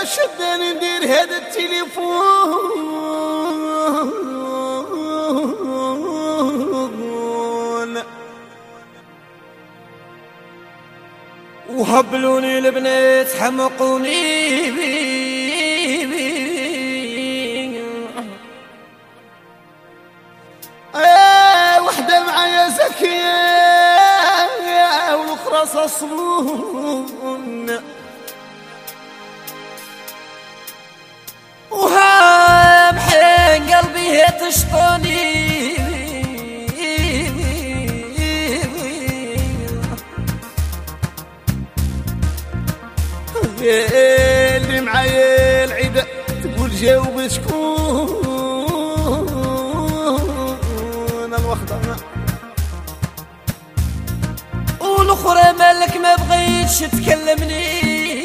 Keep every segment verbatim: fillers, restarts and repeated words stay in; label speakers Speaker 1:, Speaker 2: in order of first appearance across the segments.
Speaker 1: شدني ندير هذا التليفون وهبلوني البنات حمقوني ايه وحده معايا زكيه والاخرى صصون وها محن قلبي هي تشطني اللي معايا العيدة تقول جاوب شكون الوخضة والاخرى مالك ما بغيتش تكلمني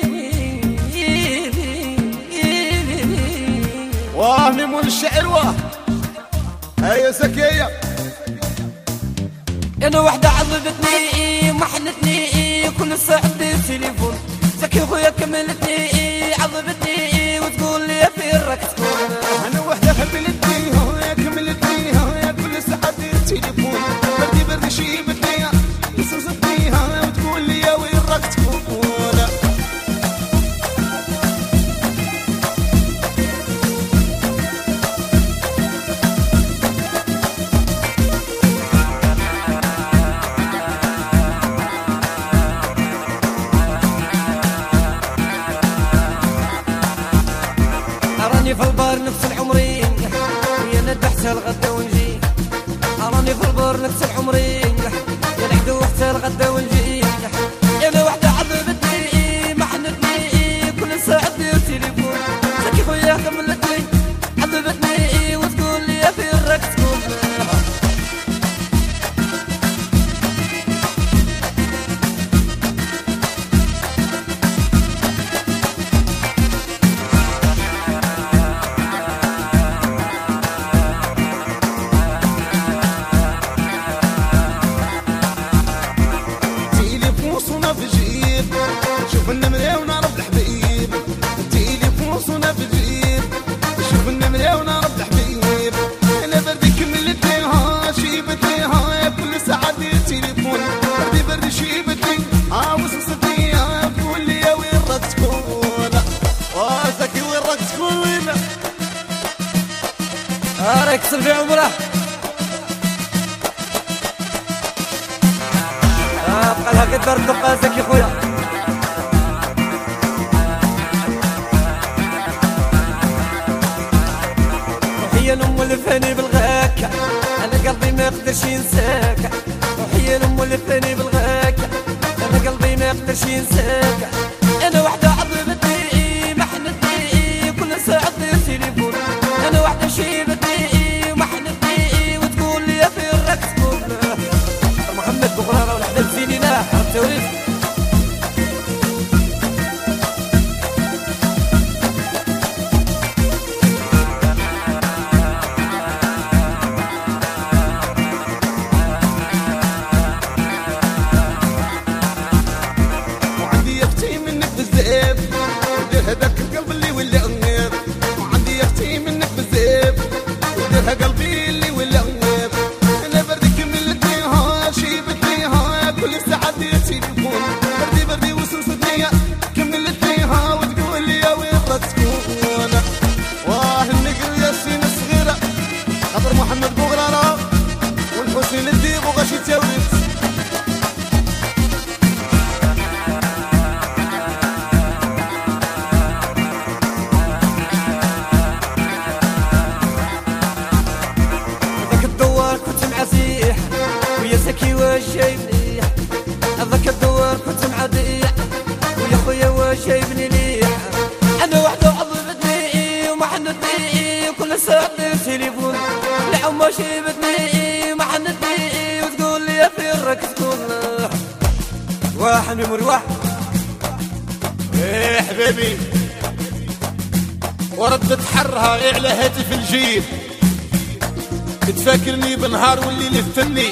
Speaker 1: واه ميمون الشعر واه هيا زكية انا وحدة عذبتني محنتني كل ساعة بدي تليفون زكي خويا كملتني عذبتني وتقول لي في الرك تكون انا وحدة حملتني هويا كملتني هويا كل ساعة بدي تليفون بردي بردي شيبتني وصصتني هويا وتقول لي وين الرك تكون راني في البار نفس العمرين يا ندح حتى الغدا ونجي راني في البار نفس العمرين يا نحدو حتى الغدا ونجي انا وحده عذبتني محنتني كل ساعه دير تليفون زكي خويا كملتني عذبتني وتقول لي في الرك تكون شوف النمرة ونعرف الحبيب التليفون صونا في الجيب شوف النمرة ونعرف الحبيب انا بردي كملتني ها شيبتني ها كل ساعة دير تليفون بردي بردي شيبتني ها وصصتني ها تقول لي وين راك تكون واه زكي وين راك تكون ها راك تصل في عمره ها بقى لها قدر تبقى زكي خويا وحيا لأم لفاني بالغاكة أنا قلبي ما يقدرش ينساك وحيا لأم لفاني بالغاكة أنا قلبي ما يقدرش ينساك أنا وحدة عذبتني محنتني كل ساعة دير تليفون أنا وحدة شيبتني محنتني وتقول لي في الرك تكون محمد بغرارة والحدة زينينا حرب توريث هداك القلب اللي ولا غير وعندي اختي منك بزاف وديرها قلبي اللي ولا غير انا بردي كملتني ها شيبتني ها كل ساعة دير تليفون بردي بردي وصوصتني كملتني ها وتقول لي وين راك تكون واه النقر يا سين الصغيرة خاطر محمد بوغرارة والحسين الديب وغاشي تاوليت ويا زكي واش جايبني هذاك الدوار كنت معديح ويا خويا واش جايبني ليح انا وحده عذبتني ومحنتني وكل ساعه دير تليفون العمى شيبتني ومحنتني وتقول لي في الرك تكون واحد من مرواح
Speaker 2: ايه حبيبي وردت حرها غير على هاتف الجيب بتفاكرني بالنهار والليل يفتني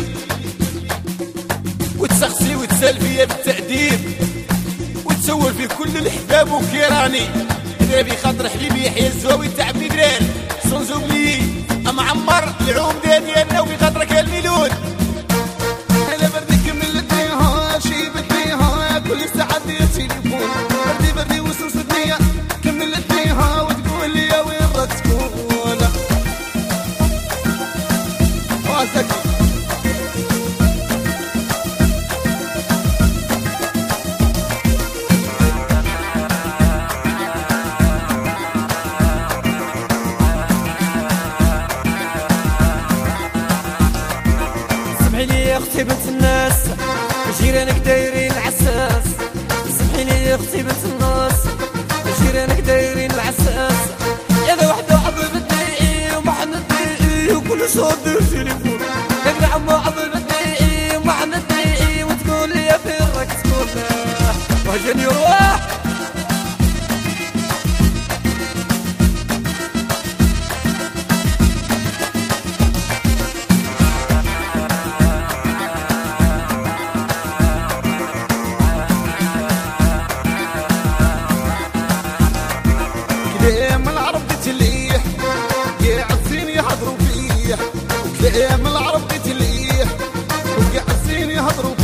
Speaker 2: وتسخسي وتسال فيا بالتأديب وتسول في كل الحباب وكيراني دراري خاطر حبيبي يحيى الزواوي تاع بني دراري صنزوم لي ام عمر العوم ديالنا وفي خاطرك يا الميلود
Speaker 1: انا بردك ملتنيها شيبتنيها كل ساعة دير تليفون بردي بردي وسوستنيها كملتنيها وتقول لي يا وين راك تكون راسك
Speaker 3: يا اختي بنت الناس جيرانك دايرين العساس سمحيلي يا اختي بنت الناس جيرانك دايرين العساس يا وحده عضبتني وما حنتني وكل صوت دير تليفون يا عمو عضبتني وما حنتني وتقول لي يا فين راك تكون وهجني روح
Speaker 1: كلام العرب تليح يا عالسين يهضروا فيه كلام العرب تليح وقاع السين يهضروا